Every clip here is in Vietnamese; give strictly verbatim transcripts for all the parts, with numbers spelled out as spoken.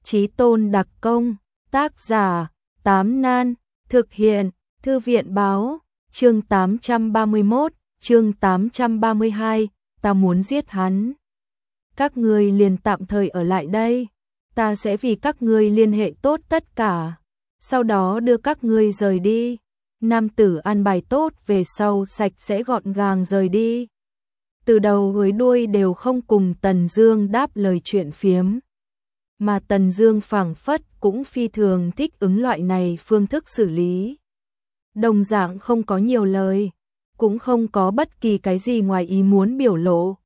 Chí tôn đặc công, tác giả, Tám Nan, thực hiện, Thư viện báo, chương tám trăm ba mươi mốt, chương tám trăm ba mươi hai, ta muốn giết hắn. Các ngươi liền tạm thời ở lại đây, ta sẽ vì các ngươi liên hệ tốt tất cả, sau đó đưa các ngươi rời đi. Nam tử an bài tốt về sau sạch sẽ gọn gàng rời đi. Từ đầu với đuôi đều không cùng Tần Dương đáp lời chuyện phiếm. Mà Tần Dương phảng phất cũng phi thường thích ứng loại này phương thức xử lý. Đồng dạng không có nhiều lời, cũng không có bất kỳ cái gì ngoài ý muốn biểu lộ.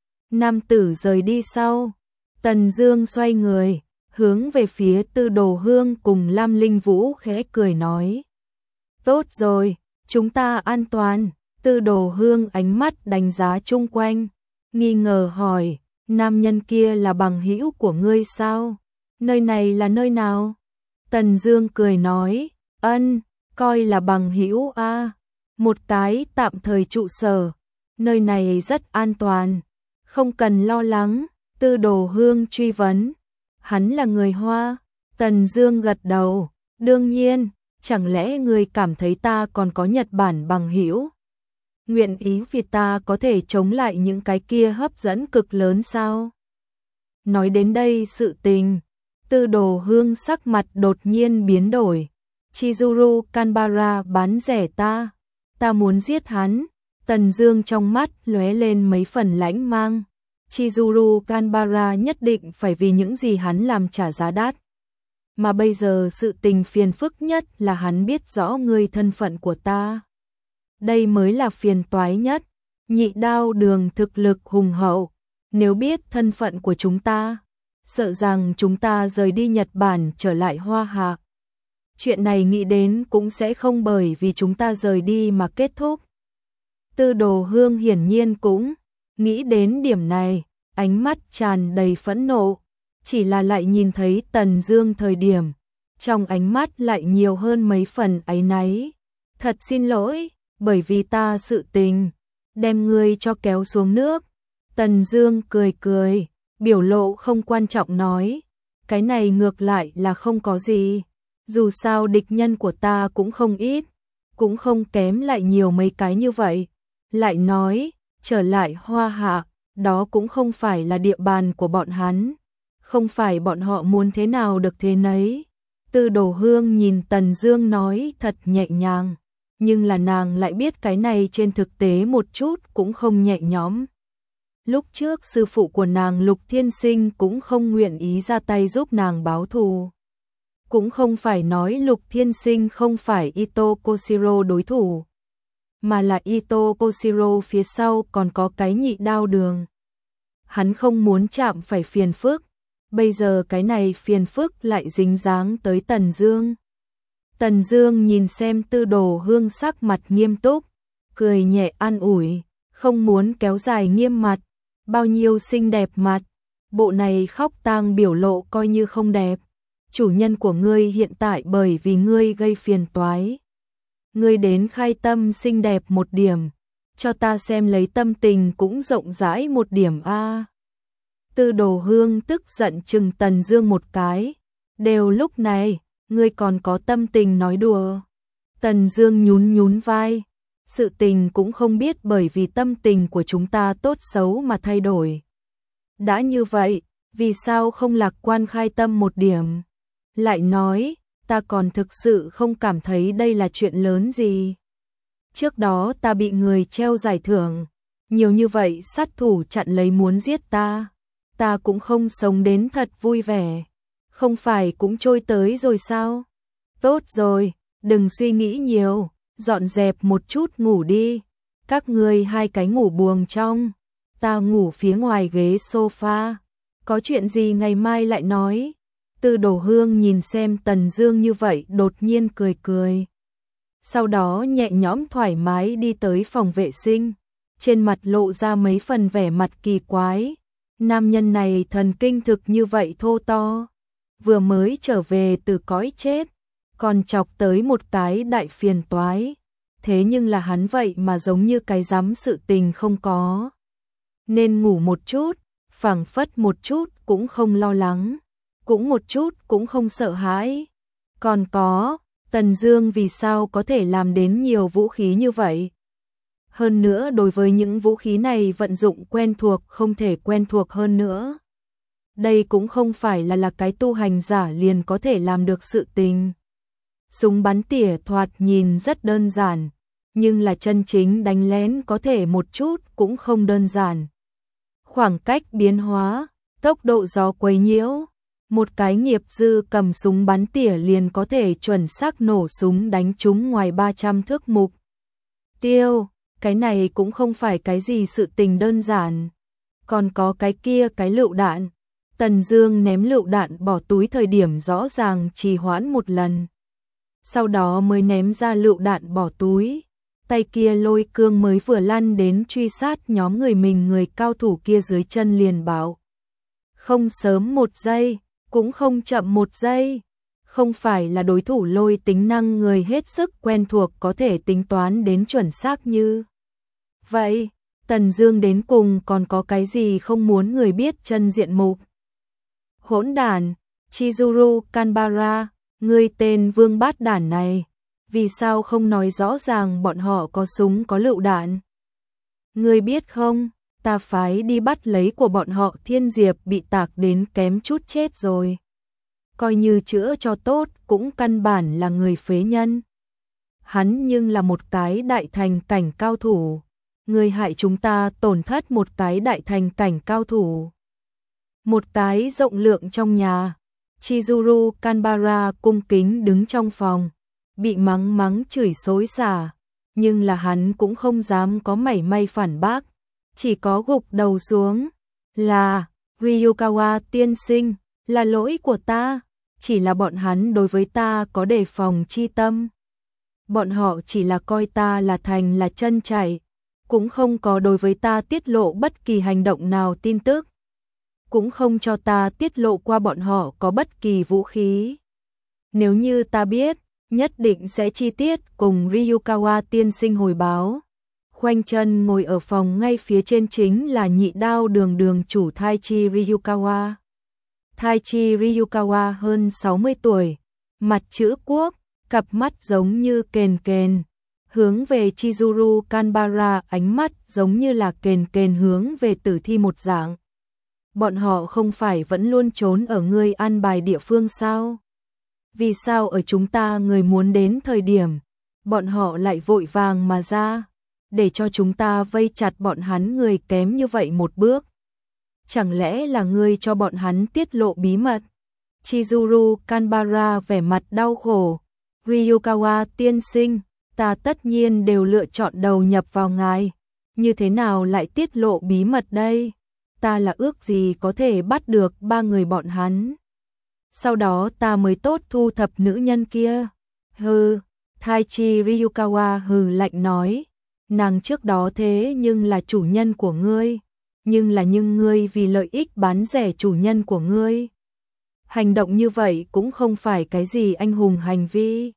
Nam tử rời đi sau, Tần Dương xoay người, hướng về phía Tư Đồ Hương cùng Lam Linh Vũ khẽ cười nói. Tốt rồi, chúng ta an toàn. Tư Đồ Hương ánh mắt đánh giá chung quanh, nghi ngờ hỏi, nam nhân kia là bằng hữu của ngươi sao? Nơi này là nơi nào? Tần Dương cười nói, ân, coi là bằng hữu a, một cái tạm thời trụ sở, nơi này rất an toàn, không cần lo lắng. Tư Đồ Hương truy vấn, hắn là người Hoa? Tần Dương gật đầu, đương nhiên, chẳng lẽ ngươi cảm thấy ta còn có Nhật Bản bằng hữu? Nguyện ý vì ta có thể chống lại những cái kia hấp dẫn cực lớn sao? Nói đến đây sự tình, Tư Đồ Hương sắc mặt đột nhiên biến đổi. Chizuru Kanbara bán rẻ ta, ta muốn giết hắn. Tần Dương trong mắt lóe lên mấy phần lãnh mang. Chizuru Kanbara nhất định phải vì những gì hắn làm trả giá đắt. Mà bây giờ sự tình phiền phức nhất là hắn biết rõ ngươi thân phận của ta. Đây mới là phiền toái nhất. Nhị Đao Đường thực lực hùng hậu, nếu biết thân phận của chúng ta, sợ rằng chúng ta rời đi Nhật Bản trở lại Hoa Hạ. Chuyện này nghĩ đến cũng sẽ không bởi vì chúng ta rời đi mà kết thúc. Tư Đồ Hương hiển nhiên cũng nghĩ đến điểm này, ánh mắt tràn đầy phẫn nộ, chỉ là lại nhìn thấy Tần Dương thời điểm, trong ánh mắt lại nhiều hơn mấy phần áy náy. Thật xin lỗi, bởi vì ta sự tình, đem ngươi cho kéo xuống nước. Tần Dương cười cười, biểu lộ không quan trọng nói, cái này ngược lại là không có gì, dù sao địch nhân của ta cũng không ít, cũng không kém lại nhiều mấy cái như vậy. Lại nói, trở lại Hoa Hạ, đó cũng không phải là địa bàn của bọn hắn, không phải bọn họ muốn thế nào được thế nấy. Tư Đồ Hương nhìn Tần Dương nói thật nhẹ nhàng, nhưng là nàng lại biết cái này trên thực tế một chút cũng không nhẹ nhõm. Lúc trước sư phụ của nàng Lục Thiên Sinh cũng không nguyện ý ra tay giúp nàng báo thù. Cũng không phải nói Lục Thiên Sinh không phải Ito Koshiro đối thủ, mà là Ito Koshiro phía sau còn có cái Nhị Đao Đường. Hắn không muốn chạm phải phiền phức, bây giờ cái này phiền phức lại dính dáng tới Tần Dương. Tần Dương nhìn xem Tư Đồ Hương sắc mặt nghiêm túc, cười nhẹ an ủi, không muốn kéo dài nghiêm mặt, bao nhiêu xinh đẹp mặt, bộ này khóc tang biểu lộ coi như không đẹp. Chủ nhân của ngươi hiện tại bởi vì ngươi gây phiền toái. Ngươi đến khai tâm xinh đẹp một điểm, cho ta xem lấy tâm tình cũng rộng rãi một điểm a. Tư Đồ Hương tức giận chừng Tần Dương một cái, đều lúc này, ngươi còn có tâm tình nói đùa. Tần Dương nhún nhún vai, sự tình cũng không biết bởi vì tâm tình của chúng ta tốt xấu mà thay đổi. Đã như vậy, vì sao không lạc quan khai tâm một điểm? Lại nói, ta còn thực sự không cảm thấy đây là chuyện lớn gì. Trước đó ta bị người treo giải thưởng, nhiều như vậy sát thủ chặn lấy muốn giết ta, ta cũng không sống đến thật vui vẻ, không phải cũng trôi tới rồi sao? Tốt rồi, đừng suy nghĩ nhiều, dọn dẹp một chút ngủ đi. Các ngươi hai cái ngủ buồng trong, ta ngủ phía ngoài ghế sofa. Có chuyện gì ngày mai lại nói. Tư Đồ Hương nhìn xem Tần Dương như vậy đột nhiên cười cười. Sau đó nhẹ nhõm thoải mái đi tới phòng vệ sinh, trên mặt lộ ra mấy phần vẻ mặt kỳ quái. Nam nhân này thần kinh thực như vậy thô to, vừa mới trở về từ cõi chết, còn chọc tới một cái đại phiền toái. Thế nhưng là hắn vậy mà giống như cái dám sự tình không có. Nên ngủ một chút, phảng phất một chút cũng không lo lắng. cũng một chút cũng không sợ hãi. Còn có, Tần Dương vì sao có thể làm đến nhiều vũ khí như vậy? Hơn nữa đối với những vũ khí này vận dụng quen thuộc không thể quen thuộc hơn nữa. Đây cũng không phải là là cái tu hành giả liền có thể làm được sự tình. Súng bắn tỉa thoạt nhìn rất đơn giản, nhưng là chân chính đánh lén có thể một chút cũng không đơn giản. Khoảng cách biến hóa, tốc độ gió quấy nhiễu, một cái nghiệp dư cầm súng bắn tỉa liền có thể chuẩn xác nổ súng đánh trúng ngoài ba trăm thước mục tiêu, cái này cũng không phải cái gì sự tình đơn giản. Còn có cái kia cái lựu đạn, Tần Dương ném lựu đạn bỏ túi thời điểm rõ ràng trì hoãn một lần. Sau đó mới ném ra lựu đạn bỏ túi, tay kia lôi cương mới vừa lăn đến truy sát nhóm người mình người cao thủ kia dưới chân liền bảo. Không sớm một giây, cũng không chậm một giây, không phải là đối thủ lôi tính năng người hết sức quen thuộc có thể tính toán đến chuẩn xác như. Vậy, Tần Dương đến cùng còn có cái gì không muốn người biết chân diện mục? Hỗn đản, Chizuru Kanbara, ngươi tên vương bát đản này, vì sao không nói rõ ràng bọn họ có súng có lựu đạn? Ngươi biết không, ta phái đi bắt lấy của bọn họ Thiên Diệp bị tạc đến kém chút chết rồi. Coi như chữa cho tốt cũng căn bản là người phế nhân. Hắn nhưng là một cái đại thành cảnh cao thủ. Ngươi hại chúng ta tổn thất một cái đại thành cảnh cao thủ. Một cái rộng lượng trong nhà. Chizuru Kanbara cung kính đứng trong phòng, bị mắng mắng chửi xối xả, nhưng là hắn cũng không dám có mảy may phản bác, chỉ có gục đầu xuống. Là, Ryukawa tiên sinh, là lỗi của ta, chỉ là bọn hắn đối với ta có đề phòng chi tâm. Bọn họ chỉ là coi ta là thành là chân chạy, cũng không có đối với ta tiết lộ bất kỳ hành động nào tin tức. Cũng không cho ta tiết lộ qua bọn họ có bất kỳ vũ khí. Nếu như ta biết, nhất định sẽ chi tiết cùng Ryukawa tiên sinh hồi báo. Khoanh chân ngồi ở phòng ngay phía trên chính là nhị đao đường đường chủ Taichi Ryukawa. Taichi Ryukawa hơn sáu mươi tuổi, mặt chữ quốc, cặp mắt giống như kền kền, hướng về Chizuru Kanbara, ánh mắt giống như là kền kền hướng về tử thi một dạng. Bọn họ không phải vẫn luôn trốn ở ngươi an bài địa phương sao? Vì sao ở chúng ta người muốn đến thời điểm, bọn họ lại vội vàng mà ra, để cho chúng ta vây chặt bọn hắn người kém như vậy một bước? Chẳng lẽ là ngươi cho bọn hắn tiết lộ bí mật? Chizuru Kanbara vẻ mặt đau khổ. Ryukawa tiên sinh, ta tất nhiên đều lựa chọn đầu nhập vào ngài, như thế nào lại tiết lộ bí mật đây? Ta là ước gì có thể bắt được ba người bọn hắn. Sau đó ta mới tốt thu thập nữ nhân kia. Hừ, Taichi Ryukawa hừ lạnh nói, nàng trước đó thế nhưng là chủ nhân của ngươi, nhưng là nhưng ngươi vì lợi ích bán rẻ chủ nhân của ngươi. Hành động như vậy cũng không phải cái gì anh hùng hành vi.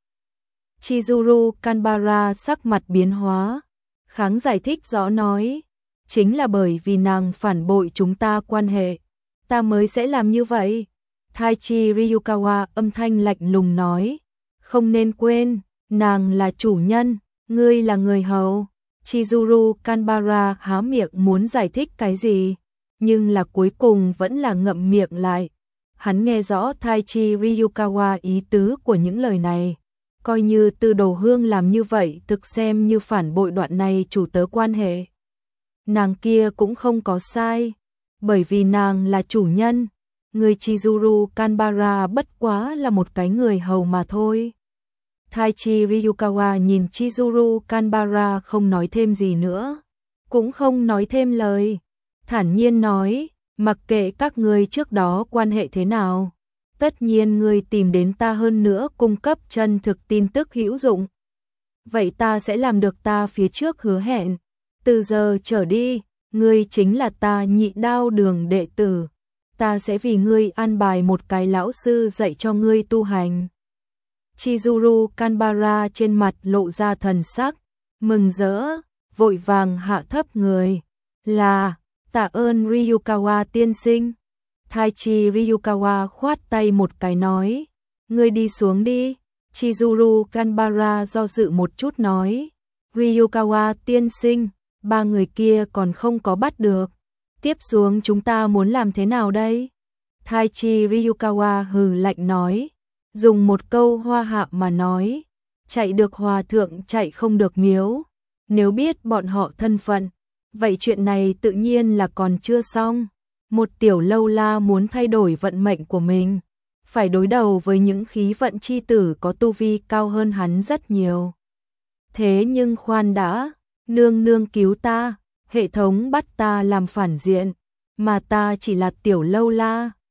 Chizuru Kanbara sắc mặt biến hóa, kháng giải thích rõ nói, chính là bởi vì nàng phản bội chúng ta quan hệ, ta mới sẽ làm như vậy. Taichi Ryukawa âm thanh lạnh lùng nói, không nên quên, nàng là chủ nhân, ngươi là người hầu. Chizuru Kanbara há miệng muốn giải thích cái gì, nhưng là cuối cùng vẫn là ngậm miệng lại. Hắn nghe rõ Taichi Ryukawa ý tứ của những lời này, coi như Tư Đồ Hương làm như vậy thực xem như phản bội đoạn này chủ tớ quan hệ. Nàng kia cũng không có sai, bởi vì nàng là chủ nhân, người Chizuru Kanbara bất quá là một cái người hầu mà thôi. Taichi Ryukawa nhìn Chizuru Kanbara không nói thêm gì nữa, cũng không nói thêm lời, thản nhiên nói, mặc kệ các ngươi trước đó quan hệ thế nào, tất nhiên ngươi tìm đến ta hơn nữa cung cấp chân thực tin tức hữu dụng. Vậy ta sẽ làm được ta phía trước hứa hẹn, từ giờ trở đi, ngươi chính là ta nhị đao đường đệ tử, ta sẽ vì ngươi an bài một cái lão sư dạy cho ngươi tu hành. Chizuru Kanbara trên mặt lộ ra thần sắc, mừng rỡ, vội vàng hạ thấp người, là, tạ ơn Ryukawa tiên sinh. Taichi Ryukawa khoát tay một cái nói, ngươi đi xuống đi. Chizuru Ganbara do dự một chút nói, Ryukawa tiên sinh, ba người kia còn không có bắt được. Tiếp xuống chúng ta muốn làm thế nào đây? Taichi Ryukawa hừ lạnh nói, dùng một câu hoa hạ mà nói, chạy được hòa thượng chạy không được miếu. Nếu biết bọn họ thân phận, vậy chuyện này tự nhiên là còn chưa xong. Một tiểu lâu la muốn thay đổi vận mệnh của mình, phải đối đầu với những khí vận chi tử có tu vi cao hơn hắn rất nhiều. Thế nhưng khoan đã, nương nương cứu ta, hệ thống bắt ta làm phản diện, mà ta chỉ là tiểu lâu la.